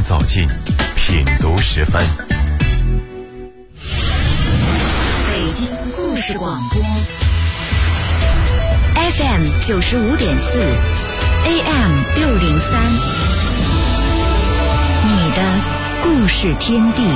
走进品读时分。 北京故事广播 FM 95.4 AM 603，你的故事天地。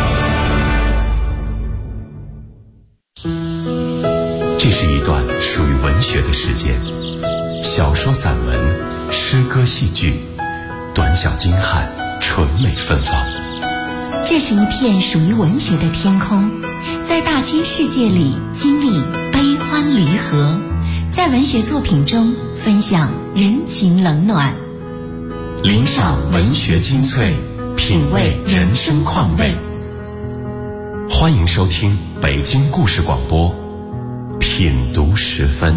这是一段属于文学的时间，小说、散文、诗歌、戏剧，短小精悍，纯美芬芳。 这是一片属于文学的天空，在大千世界里经历悲欢离合，在文学作品中分享人情冷暖， 领赏文学精粹，品味人生况味。欢迎收听北京故事广播品读时分。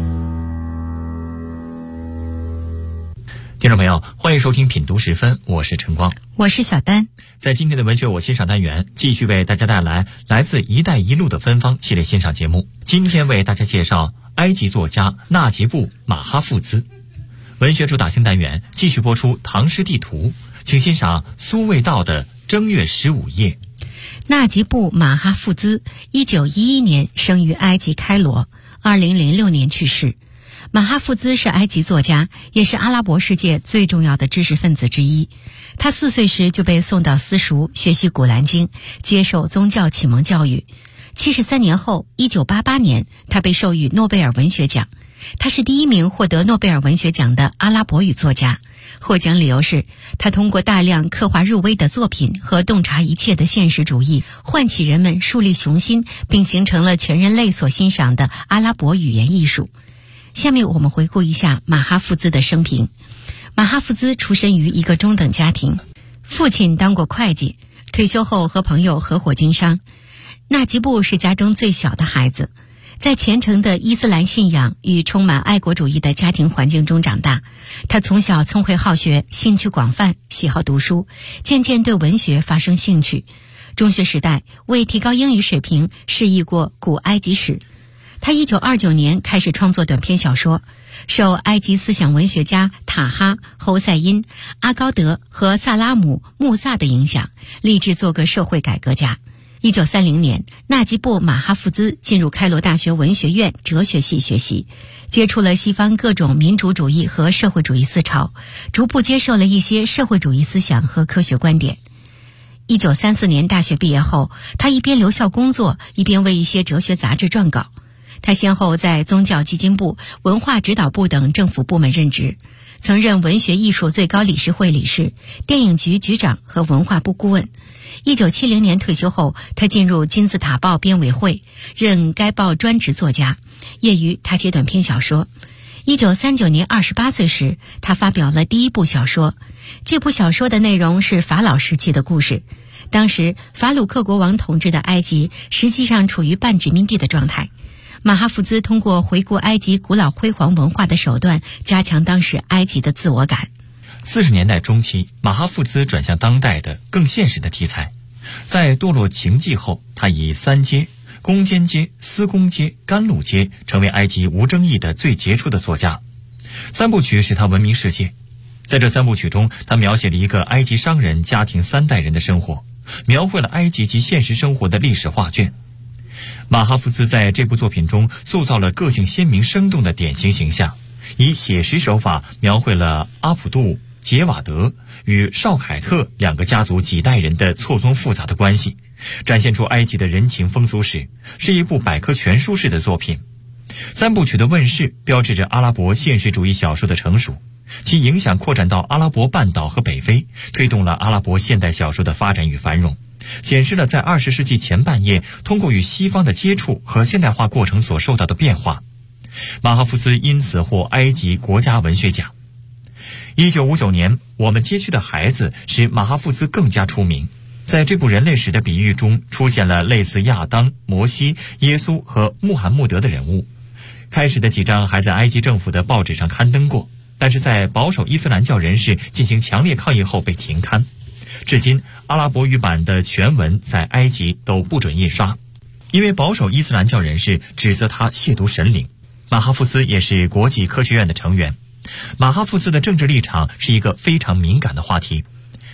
听众朋友，欢迎收听品读时分，我是陈光， 我是小丹。 在今天的文学我欣赏单元，继续为大家带来来自一带一路的芬芳系列欣赏节目。今天为大家介绍埃及作家纳吉布·马哈富兹。文学主打新单元继续播出唐诗地图，请欣赏苏味道的正月15夜。 纳吉布·马哈富兹1911年生于埃及开罗，2006年去世。马哈富兹是埃及作家，也是阿拉伯世界最重要的知识分子之一。他4岁时就被送到私塾学习古兰经，接受宗教启蒙教育。73年后，1988年，他被授予诺贝尔文学奖。他是第1名获得诺贝尔文学奖的阿拉伯语作家。获奖理由是，他通过大量刻画入微的作品和洞察一切的现实主义，唤起人们树立雄心，并形成了全人类所欣赏的阿拉伯语言艺术。下面我们回顾一下马哈富兹的生平。马哈富兹出身于一个中等家庭，父亲当过会计，退休后和朋友合伙经商。纳吉布是家中最小的孩子，在虔诚的伊斯兰信仰与充满爱国主义的家庭环境中长大。他从小聪慧好学，兴趣广泛，喜好读书，渐渐对文学发生兴趣。中学时代，为提高英语水平，释译过古埃及史。他1929年开始创作短篇小说，受埃及思想文学家塔哈、侯赛因、阿高德和萨拉姆·穆萨的影响，立志做个社会改革家。1930年，纳吉布·马哈富兹进入开罗大学文学院哲学系学习，接触了西方各种民主主义和社会主义思潮，逐步接受了一些社会主义思想和科学观点。1934年大学毕业后，他一边留校工作，一边为一些哲学杂志撰稿。他先后在宗教基金部、文化指导部等政府部门任职，曾任文学艺术最高理事会理事、电影局局长和文化部顾问。1970年退休后，他进入金字塔报编委会，任该报专职作家。业余他写短篇小说。1939年28岁时，他发表了第1部小说。这部小说的内容是法老时期的故事。当时法鲁克国王统治的埃及实际上处于半殖民地的状态。马哈富兹通过回顾埃及古老辉煌文化的手段，加强当时埃及的自我感。 40年代中期，马哈富兹转向当代的更现实的题材。在堕落情迹后，他以3街、攻坚街、司工街、甘露街成为埃及无争议的最杰出的作家。3部曲使他闻名世界。在这3部曲中，他描写了一个埃及商人家庭3代人的生活，描绘了埃及及现实生活的历史画卷。马哈富兹在这部作品中塑造了个性鲜明生动的典型形象，以写实手法描绘了阿普杜、杰瓦德与绍凯特2个家族几代人的错综复杂的关系，展现出埃及的人情风俗史，是一部百科全书式的作品。3部曲的问世标志着阿拉伯现实主义小说的成熟，其影响扩展到阿拉伯半岛和北非，推动了阿拉伯现代小说的发展与繁荣，显示了在20世纪前半叶通过与西方的接触和现代化过程所受到的变化。马哈富兹因此获埃及国家文学奖。1959年，我们街区的孩子使马哈富兹更加出名。在这部人类史的比喻中，出现了类似亚当、摩西、耶稣和穆罕默德的人物。开始的几章还在埃及政府的报纸上刊登过，但是在保守伊斯兰教人士进行强烈抗议后被停刊。至今，阿拉伯语版的全文在埃及都不准印刷，因为保守伊斯兰教人士指责他亵渎神灵。马哈富兹也是国际科学院的成员。马哈富兹的政治立场是一个非常敏感的话题。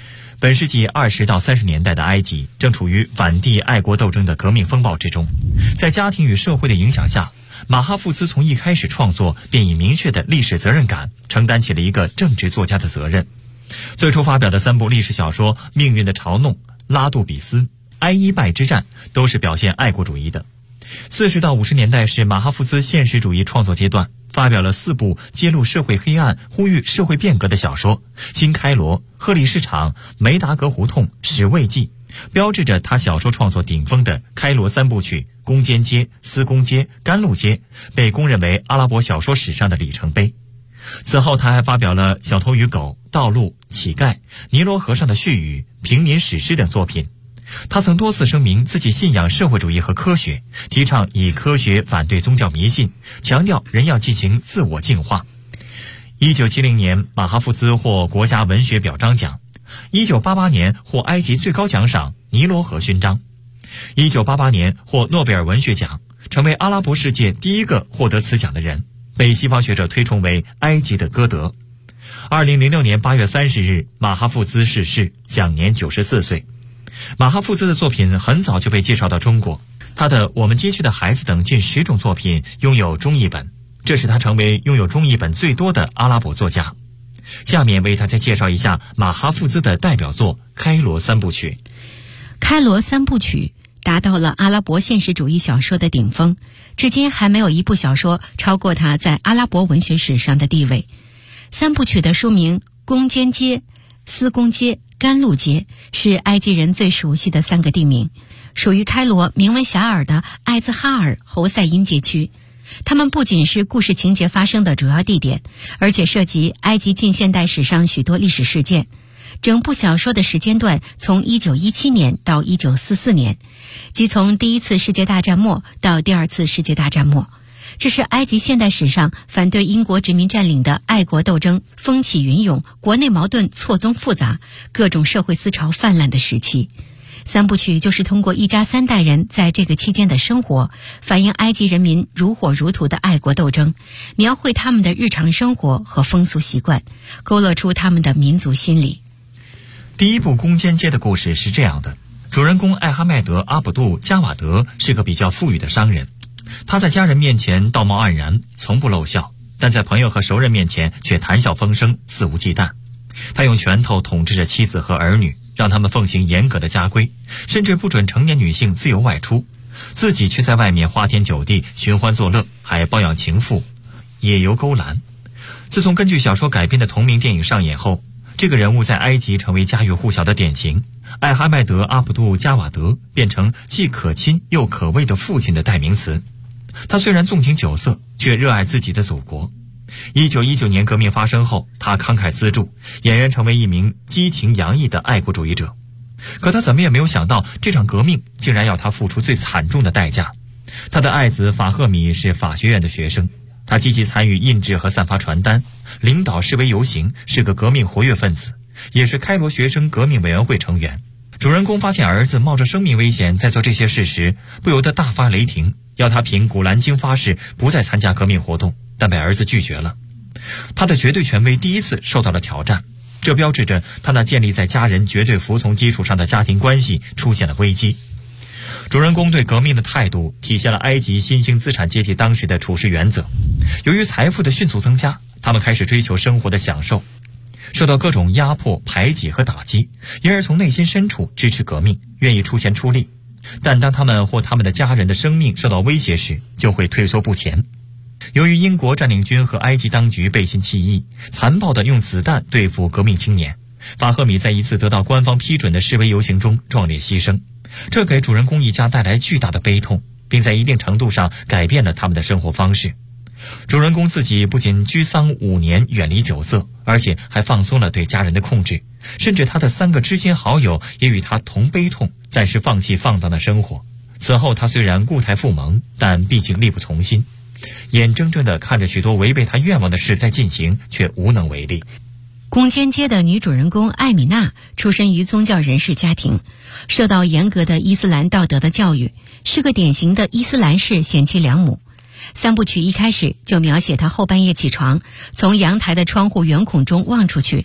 本世纪20到30年代的埃及正处于反帝爱国斗争的革命风暴之中，在家庭与社会的影响下，马哈富兹从一开始创作便以明确的历史责任感承担起了一个正直作家的责任。最初发表的3部历史小说《命运的嘲弄》、《拉杜比斯》、《埃伊拜之战》都是表现爱国主义的。40到50年代是马哈富兹现实主义创作阶段，发表了4部揭露社会黑暗、呼吁社会变革的小说《新开罗》、《赫利市场》、《梅达格胡同》、《史卫记》，标志着他小说创作顶峰的开罗3部曲《攻坚街》、《斯公街》、《甘露街》被公认为阿拉伯小说史上的里程碑。此后他还发表了《小偷与狗》、《道路》、《乞丐》、《尼罗河上的絮语》、《平民史诗》等作品。他曾多次声明自己信仰社会主义和科学，提倡以科学反对宗教迷信，强调人要进行自我净化。1970年，马哈富兹获国家文学表彰奖；1988年获埃及最高奖赏尼罗河勋章；1988年获诺贝尔文学奖，成为阿拉伯世界第一个获得此奖的人，被西方学者推崇为埃及的歌德。2006年8月30日，马哈富兹逝世，享年94岁。马哈富兹的作品很早就被介绍到中国，他的《我们街区的孩子》等近10种作品拥有中译本，这使他成为拥有中译本最多的阿拉伯作家。下面为大家介绍一下马哈富兹的代表作《开罗3部曲》。 开罗3部曲达到了阿拉伯现实主义小说的顶峰，至今还没有一部小说超过它在阿拉伯文学史上的地位。3部曲的书名攻坚街、斯公街、甘露街是埃及人最熟悉的3个地名，属于开罗名闻遐迩的艾兹哈尔侯赛因街区。它们不仅是故事情节发生的主要地点，而且涉及埃及近现代史上许多历史事件。整部小说的时间段从1917年到1944年，即从第1次世界大战末到第2次世界大战末。这是埃及现代史上反对英国殖民占领的爱国斗争风起云涌，国内矛盾错综复杂，各种社会思潮泛滥的时期。3部曲就是通过一家3代人在这个期间的生活，反映埃及人民如火如荼的爱国斗争，描绘他们的日常生活和风俗习惯，勾勒出他们的民族心理。 第1部攻坚街的故事是这样的：主人公艾哈迈德·阿卜杜·加瓦德是个比较富裕的商人，他在家人面前道貌岸然，从不露笑，但在朋友和熟人面前却谈笑风生，肆无忌惮。他用拳头统治着妻子和儿女，让他们奉行严格的家规，甚至不准成年女性自由外出，自己却在外面花天酒地，寻欢作乐，还包养情妇，野游勾栏。自从根据小说改编的同名电影上演后，这个人物在埃及成为家喻户晓的典型，艾哈迈德·阿卜杜·加瓦德变成既可亲又可畏的父亲的代名词。他虽然纵情酒色，却热爱自己的祖国。1919年革命发生后，他慷慨资助，俨然成为一名激情洋溢的爱国主义者。可他怎么也没有想到，这场革命竟然要他付出最惨重的代价。他的爱子法赫米是法学院的学生，他积极参与印制和散发传单，领导示威游行，是个革命活跃分子，也是开罗学生革命委员会成员。主人公发现儿子冒着生命危险在做这些事时，不由得大发雷霆，要他凭古兰经发誓不再参加革命活动，但被儿子拒绝了。他的绝对权威第1次受到了挑战，这标志着他那建立在家人绝对服从基础上的家庭关系出现了危机。主人公对革命的态度体现了埃及新兴资产阶级当时的处事原则。由于财富的迅速增加，他们开始追求生活的享受，受到各种压迫、排挤和打击，因而从内心深处支持革命，愿意出钱出力。但当他们或他们的家人的生命受到威胁时，就会退缩不前。由于英国占领军和埃及当局背信弃义，残暴地用子弹对付革命青年，法赫米在一次得到官方批准的示威游行中壮烈牺牲，这给主人公一家带来巨大的悲痛，并在一定程度上改变了他们的生活方式。主人公自己不仅居丧5年，远离酒色，而且还放松了对家人的控制，甚至他的3个知心好友也与他同悲痛，暂时放弃放荡的生活。此后他虽然故态复萌，但毕竟力不从心，眼睁睁地看着许多违背他愿望的事在进行，却无能为力。 攻坚街的女主人公艾米娜出身于宗教人士家庭，受到严格的伊斯兰道德的教育，是个典型的伊斯兰式贤妻良母。3部曲一开始就描写她后半夜起床，从阳台的窗户圆孔中望出去，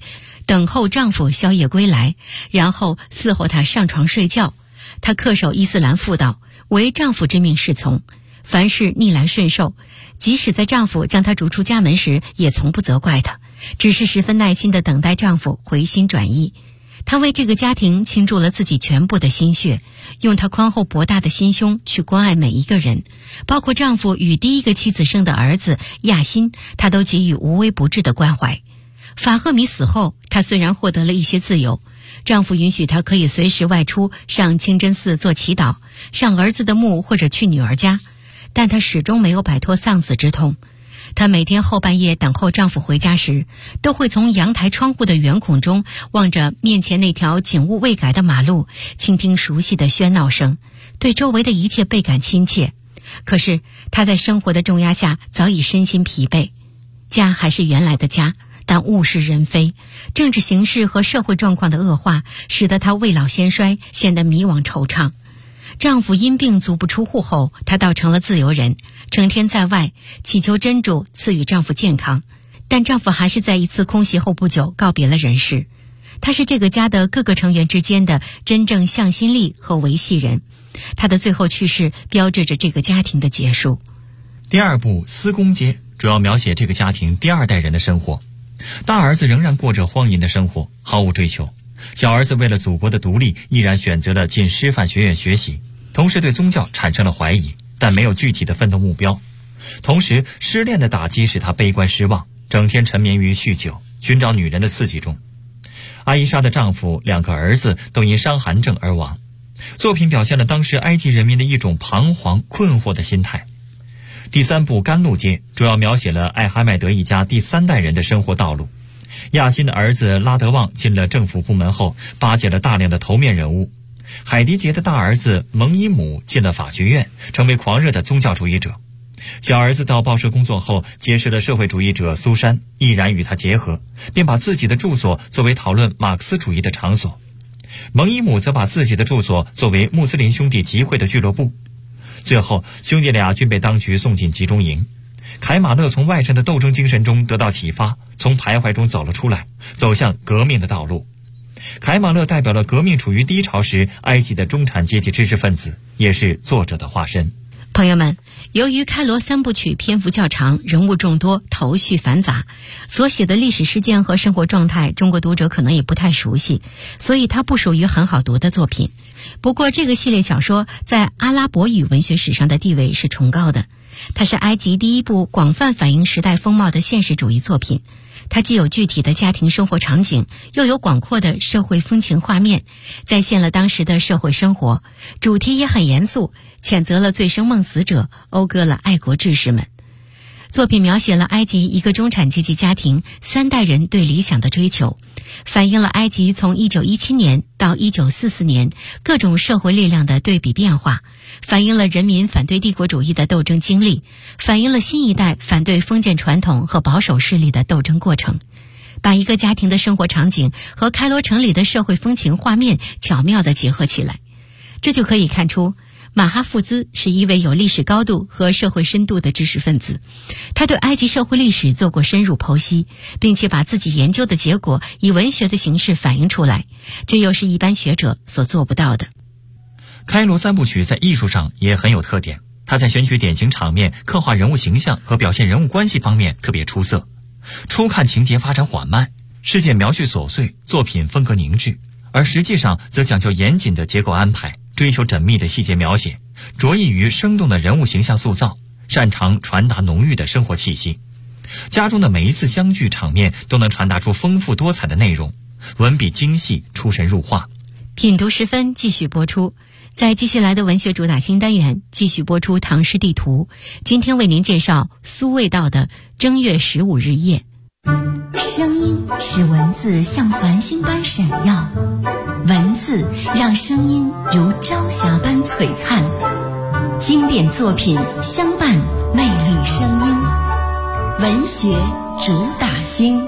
等候丈夫宵夜归来，然后伺候他上床睡觉。她恪守伊斯兰妇道，为丈夫之命是从，凡事逆来顺受，即使在丈夫将她逐出家门时，也从不责怪她，只是十分耐心地等待丈夫回心转意。她为这个家庭倾注了自己全部的心血，用她宽厚博大的心胸去关爱每一个人，包括丈夫与第一个妻子生的儿子亚辛，她都给予无微不至的关怀。法赫米死后，她虽然获得了一些自由，丈夫允许她可以随时外出上清真寺做祈祷，上儿子的墓或者去女儿家，但她始终没有摆脱丧子之痛。她每天后半夜等候丈夫回家时，都会从阳台窗户的圆孔中望着面前那条景物未改的马路，倾听熟悉的喧闹声，对周围的一切倍感亲切。可是她在生活的重压下早已身心疲惫，家还是原来的家，但物是人非，政治形势和社会状况的恶化，使得她未老先衰，显得迷惘惆怅。丈夫因病足不出户后，她倒成了自由人，成天在外祈求真主赐予丈夫健康。但丈夫还是在一次空袭后不久告别了人世。他是这个家的各个成员之间的真正向心力和维系人，他的最后去世标志着这个家庭的结束。 第二部《司公街》主要描写这个家庭第二代人的生活。大儿子仍然过着荒淫的生活，毫无追求。小儿子为了祖国的独立，毅然选择了进师范学院学习，同时对宗教产生了怀疑，但没有具体的奋斗目标。同时，失恋的打击使他悲观失望，整天沉湎于酗酒，寻找女人的刺激中。阿伊莎的丈夫、2个儿子都因伤寒症而亡。作品表现了当时埃及人民的一种彷徨困惑的心态。第3部《甘露街》主要描写了艾哈迈德一家第3代人的生活道路。亚辛的儿子拉德旺进了政府部门后，巴结了大量的头面人物。海迪杰的大儿子蒙伊姆进了法学院，成为狂热的宗教主义者。小儿子到报社工作后，结识了社会主义者苏珊，毅然与他结合，并把自己的住所作为讨论马克思主义的场所。蒙伊姆则把自己的住所作为穆斯林兄弟集会的俱乐部。最后，兄弟俩均被当局送进集中营。凯马勒从外甥的斗争精神中得到启发，从徘徊中走了出来，走向革命的道路。凯马勒代表了革命处于低潮时埃及的中产阶级知识分子，也是作者的化身。 朋友们，由于开罗3部曲篇幅较长，人物众多，头绪繁杂，所写的历史事件和生活状态，中国读者可能也不太熟悉，所以它不属于很好读的作品。不过这个系列小说在阿拉伯语文学史上的地位是崇高的，它是埃及第一部广泛反映时代风貌的现实主义作品。它既有具体的家庭生活场景，又有广阔的社会风情画面，再现了当时的社会生活，主题也很严肃，谴责了醉生梦死者，讴歌了爱国志士们。作品描写了埃及一个中产阶级家庭3代人对理想的追求，反映了埃及从1917年到1944年各种社会力量的对比变化，反映了人民反对帝国主义的斗争经历，反映了新一代反对封建传统和保守势力的斗争过程，把一个家庭的生活场景和开罗城里的社会风情画面巧妙地结合起来。这就可以看出马哈富兹是一位有历史高度和社会深度的知识分子，他对埃及社会历史做过深入剖析，并且把自己研究的结果以文学的形式反映出来，这又是一般学者所做不到的。 开罗3部曲在艺术上也很有特点，他在选取典型场面、刻画人物形象和表现人物关系方面特别出色。初看情节发展缓慢，事件描叙琐碎，作品风格凝滞，而实际上则讲究严谨的结构安排，追求缜密的细节描写，着意于生动的人物形象塑造，擅长传达浓郁的生活气息。家中的每一次相聚场面都能传达出丰富多彩的内容，文笔精细，出神入化。 品读时分继续播出，在接下来的文学主打新单元继续播出唐诗地图。今天为您介绍苏味道的正月15日夜。 声音使文字像繁星般闪耀，文字让声音如朝霞般璀璨。经典作品相伴，魅力声音，文学主打星。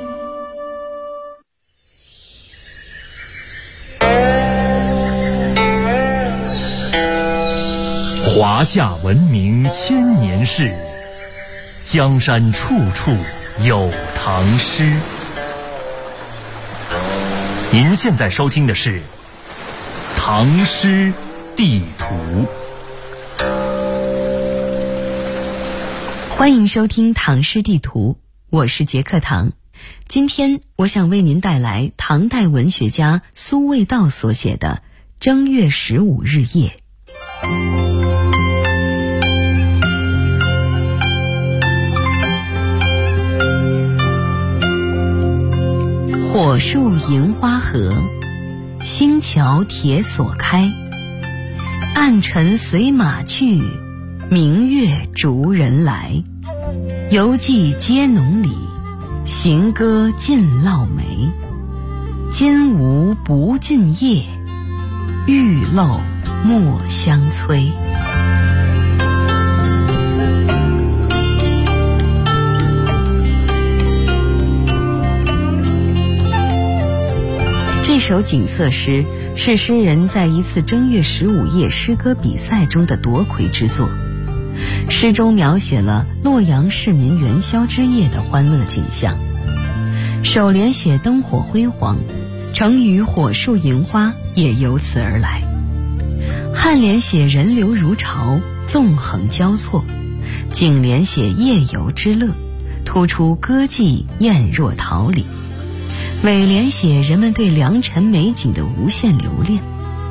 华夏文明千年事，江山处处有唐诗。 您现在收听的是《唐诗地图》。 欢迎收听《唐诗地图》，我是杰克唐。今天我想为您带来唐代文学家苏味道所写的《正月15日夜》。火树银花合，星桥铁锁开。暗尘随马去，明月逐人来。游骑皆浓里，行歌尽烙梅。金吾不尽夜，玉漏莫相催。这首景色诗是诗人在一次正月15夜诗歌比赛中的夺魁之作。诗中描写了洛阳市民元宵之夜的欢乐景象。首联写灯火辉煌，成语火树银花也由此而来。颔联写人流如潮，纵横交错。颈联写夜游之乐，突出歌妓艳若桃李。尾联写人们对良辰美景的无限留恋。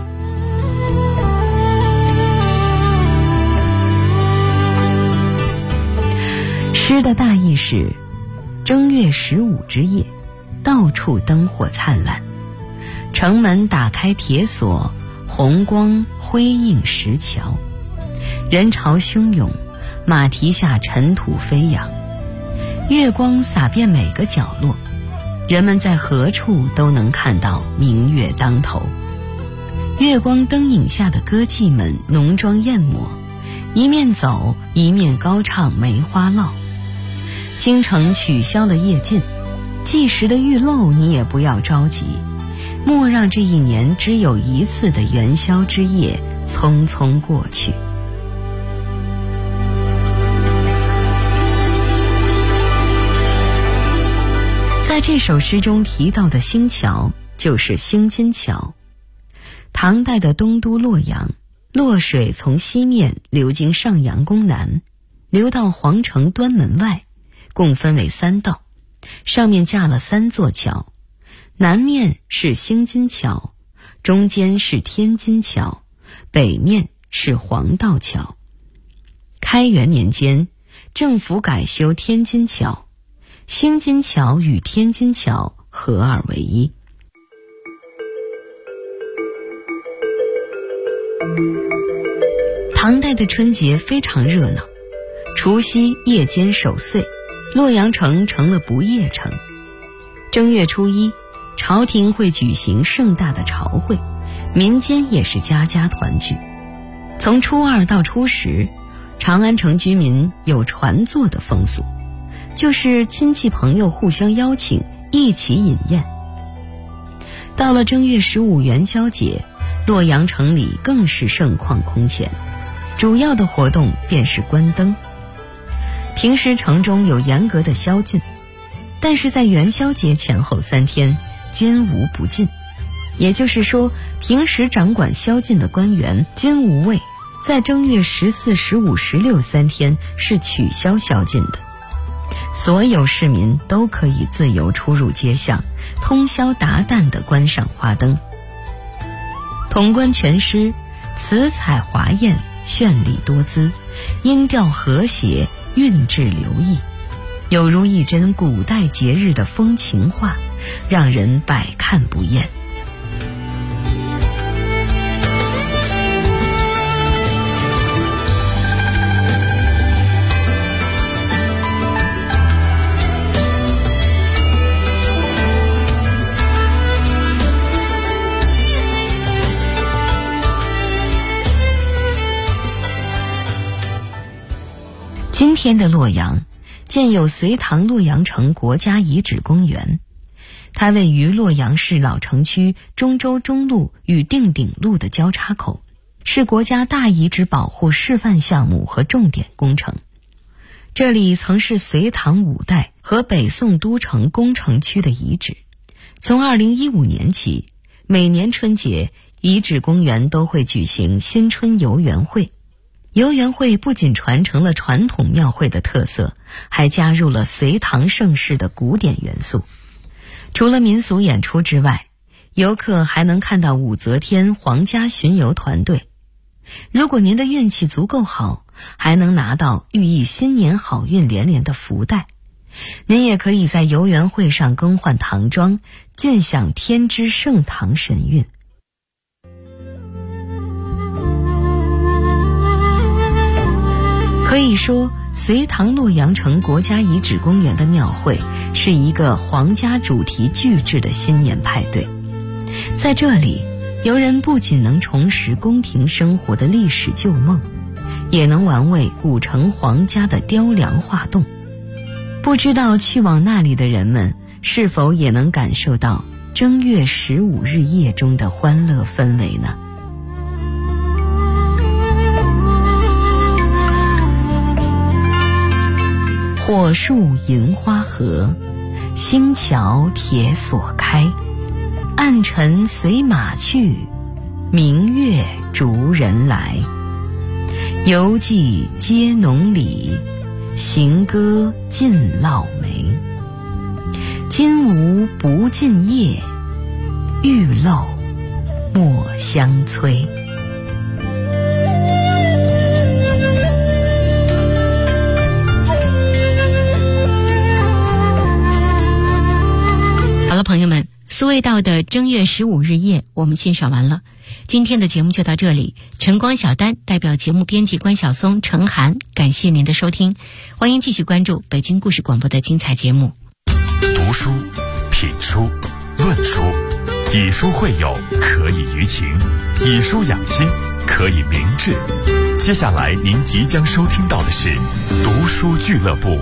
诗的大意是：正月15之夜，到处灯火灿烂，城门打开铁锁，红光辉映石桥，人潮汹涌，马蹄下尘土飞扬，月光洒遍每个角落，人们在何处都能看到明月当头。月光灯影下的歌妓们浓妆艳抹，一面走一面高唱梅花烙。京城取消了夜禁，计时的玉漏你也不要着急，莫让这一年只有一次的元宵之夜匆匆过去。在这首诗中提到的星桥就是兴津桥。唐代的东都洛阳，洛水从西面流经上阳宫南，流到皇城端门外，共分为3道，上面架了3座桥。南面是兴津桥，中间是天津桥，北面是黄道桥。开元年间，政府改修天津桥，兴津桥与天津桥合二为一。唐代的春节非常热闹，除夕夜间守岁，洛阳城成了不夜城。正月初1，朝廷会举行盛大的朝会，民间也是家家团聚。从初2到初10，长安城居民有传坐的风俗，就是亲戚朋友互相邀请，一起饮宴。到了正月15元宵节，洛阳城里更是盛况空前，主要的活动便是观灯。平时城中有严格的宵禁，但是在元宵节前后3天，监无不禁。也就是说，平时掌管宵禁的官员金吾卫，在正月14、15、16 3天是取消宵禁的。所有市民都可以自由出入街巷，通宵达旦地观赏花灯。统观全诗，词采华艳，绚丽多姿，音调和谐，韵致流溢，有如一帧古代节日的风情画，让人百看不厌。今天的洛阳建有隋唐洛阳城国家遗址公园，它位于洛阳市老城区中州中路与定鼎路的交叉口，是国家大遗址保护示范项目和重点工程。这里曾是隋唐5代和北宋都城宫城区的遗址， 从2015年起，每年春节遗址公园都会举行新春游园会。游园会不仅传承了传统庙会的特色，还加入了隋唐盛世的古典元素。除了民俗演出之外，游客还能看到武则天皇家巡游团队。如果您的运气足够好，还能拿到寓意新年好运连连的福袋。您也可以在游园会上更换唐装，尽享天之盛唐神韵。可以说，隋唐洛阳城国家遗址公园的庙会是一个皇家主题巨制的新年派对。在这里，游人不仅能重拾宫廷生活的历史旧梦，也能玩味古城皇家的雕梁画栋。不知道去往那里的人们是否也能感受到正月15日夜中的欢乐氛围呢？火树银花合，星桥铁锁开。暗尘随马去，明月逐人来。游记皆浓里，行歌尽烙眉。金无不尽夜，玉漏莫相催。 好了，朋友们，苏味道的正月15日夜我们欣赏完了，今天的节目就到这里。晨光小丹代表节目编辑关晓松、程涵，感谢您的收听，欢迎继续关注北京故事广播的精彩节目。 读书、品书、论书，以书会友，可以娱情；以书养心，可以明志。接下来您即将收听到的是读书俱乐部。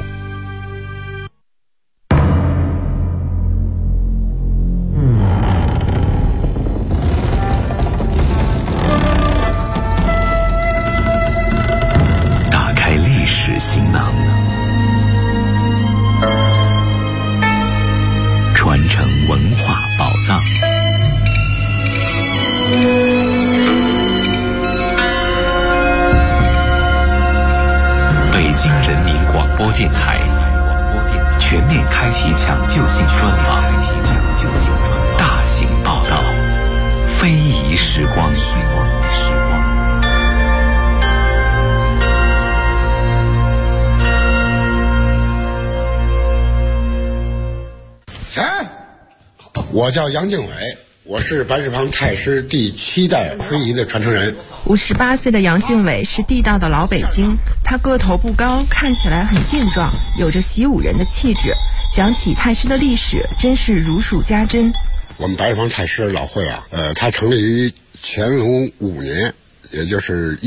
行囊，传承文化宝藏。北京人民广播电台全面开启抢救性专访，大型报道，非遗时光。 我叫杨敬伟，我是白纸坊太师第7代非遗的传承人。 58岁的杨敬伟是地道的老北京，他个头不高，看起来很健壮，有着习武人的气质。讲起太师的历史，真是如数家珍。 我们白纸坊太师老会啊，它成立于乾隆5年，也就是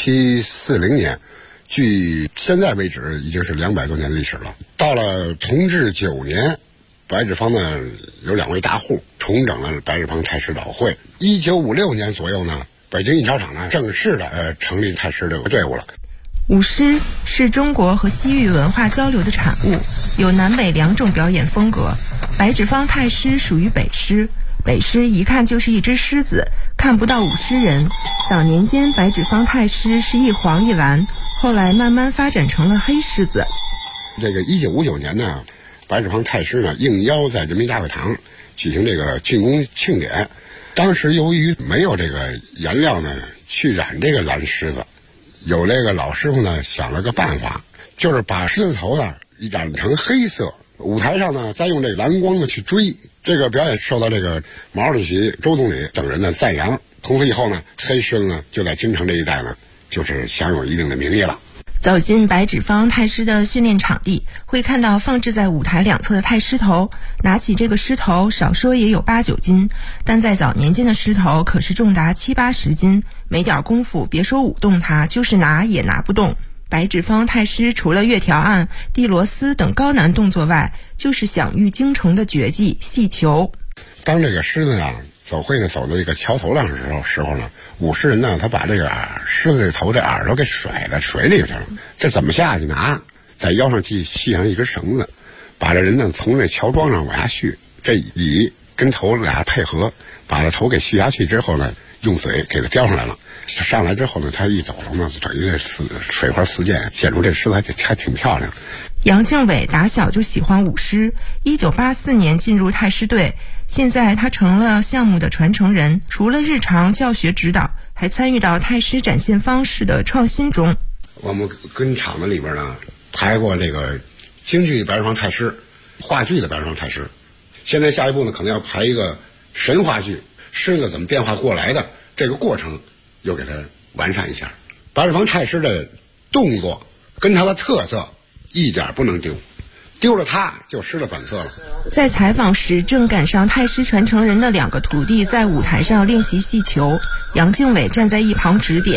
1740年，距现在为止已经是200多年历史了。到了同治9年。白纸坊呢有2位大户重整了白纸坊太师老会。1956年左右呢，北京印钞厂呢正式的成立太师这个队伍了。 舞狮是中国和西域文化交流的产物，有南北2种表演风格。白纸坊太师属于北狮，北狮一看就是一只狮子，看不到舞狮人。早年间白纸坊太师是一黄一蓝，后来慢慢发展成了黑狮子。 这个1959年呢，白纸坊太师呢应邀在人民大会堂举行这个竣工庆典。当时由于没有这个颜料呢去染这个蓝狮子，有这个老师傅呢想了个办法，就是把狮子头呢染成黑色，舞台上呢再用这蓝光呢去追。这个表演受到这个毛主席、周总理等人的赞扬。从此以后呢，黑狮子呢就在京城这一带呢就是享有一定的名义了。 走进白纸坊太师的训练场地，会看到放置在舞台2侧的太师头。拿起这个狮头，少说也有8、9斤，但在早年间的狮头可是重达7、80斤，没点功夫，别说舞动它，就是拿也拿不动。白纸坊太师除了月条案、地螺丝等高难动作外，就是享誉京城的绝技戏球。 当这个狮子啊走会呢走到这个桥头上的时候呢，舞狮人呢他把这个狮子这头这耳朵给甩到水里去了。这怎么下去呢？在腰上系上一根绳子，把这人呢从这桥桩上往下续。这以跟头俩配合，把这头给续下去之后呢，用水给它叼上来了。上来之后呢，它一抖了嘛，等于这水花四溅，显出这诗还挺漂亮。 杨敬伟打小就喜欢舞狮，1984年进入太师队，现在他成了项目的传承人。除了日常教学指导，还参与到太师展现方式的创新中。 我们跟厂子里边呢排过这个京剧白日方太师，话剧的白日方太师。现在下一步呢，可能要排一个神话剧，狮子怎么变化过来的这个过程，又给它完善一下。白日方太师的动作跟他的特色一点不能丢，丢了它就失了本色了。 在采访时，正赶上太师传承人的2个徒弟在舞台上练习戏球，杨敬伟站在一旁指点。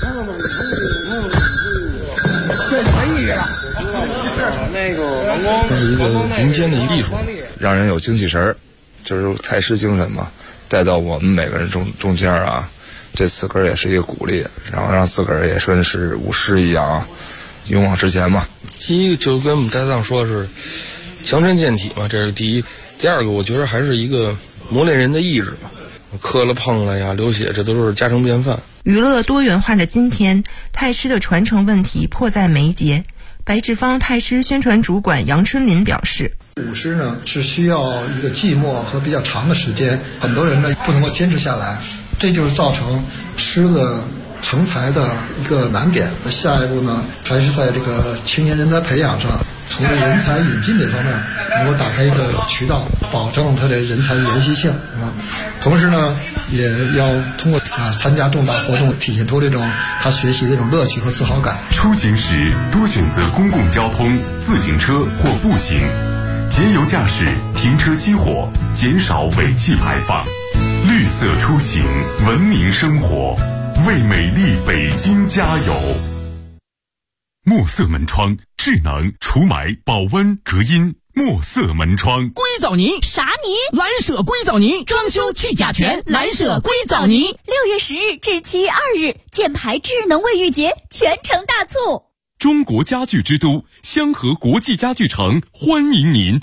这是一个民间的艺术，让人有精气神儿，就是太师精神嘛，带到我们每个人中间啊。这自个儿也是一个鼓励，然后让自个儿也算是舞狮一样啊，勇往直前嘛。第一个就跟我们搭档说的是强身健体嘛，这是第一。第二个我觉得还是一个磨练人的意志嘛，磕了碰了呀，流血，这都是家常便饭。 娱乐多元化的今天，太师的传承问题迫在眉睫。白志芳太师宣传主管杨春林表示， 舞狮呢是需要一个寂寞和比较长的时间，很多人呢不能够坚持下来，这就是造成狮子成才的一个难点。下一步呢，还是在这个青年人才培养上，从人才引进这方面能够打开一个渠道，保证他的人才的延续性啊。同时呢，也要通过参加重大活动，体现出这种他学习的这种乐趣和自豪感。 出行时多选择公共交通、自行车或步行，节油驾驶，停车熄火，减少尾气排放。绿色出行，文明生活，为美丽北京加油！墨色门窗，智能除霾、保温、隔音。墨色门窗， 硅藻泥啥泥？ 蓝舍硅藻泥，装修去甲醛，蓝舍硅藻泥。 6月10日至7月2日，箭牌智能卫浴节全城大促。 中国家具之都香河国际家具城欢迎您。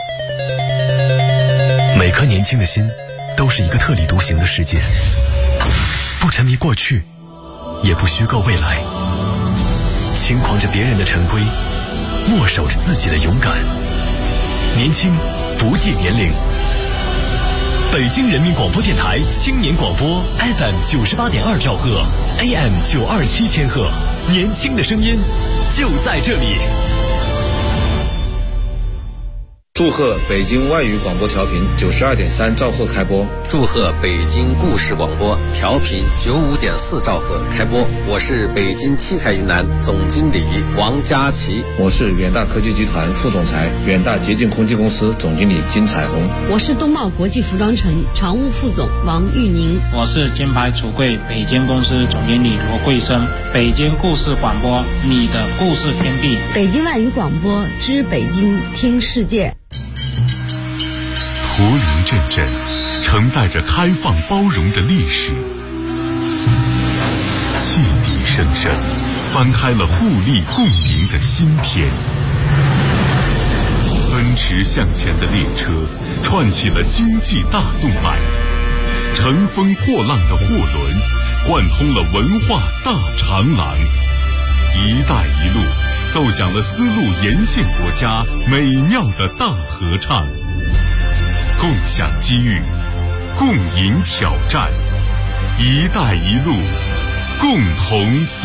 每颗年轻的心都是一个特立独行的世界，不沉迷过去，也不虚构未来，轻狂着别人的陈规，默守着自己的勇敢。年轻不计年龄。北京人民广播电台青年广播 FM 98.2兆赫 AM 927千赫，年轻的声音就在这里。 祝贺北京外语广播调频92.3兆赫开播， 祝贺北京故事广播调频95.4兆赫开播。我是北京七彩云南总经理王佳琪， 我是远大科技集团副总裁、远大洁净空气公司总经理金彩虹， 我是东茂国际服装城常务副总王玉宁， 我是金牌橱柜北京公司总经理罗桂生。北京故事广播，你的故事天地。 北京外语广播知北京听世界。 图林阵阵，承载着开放包容的历史，汽笛声声，翻开了互利共赢的新篇。奔驰向前的列车，串起了经济大动脉；乘风破浪的货轮，贯通了文化大长廊。一带一路，奏响了丝路沿线国家美妙的大合唱。共享机遇，共赢挑战，一带一路，共同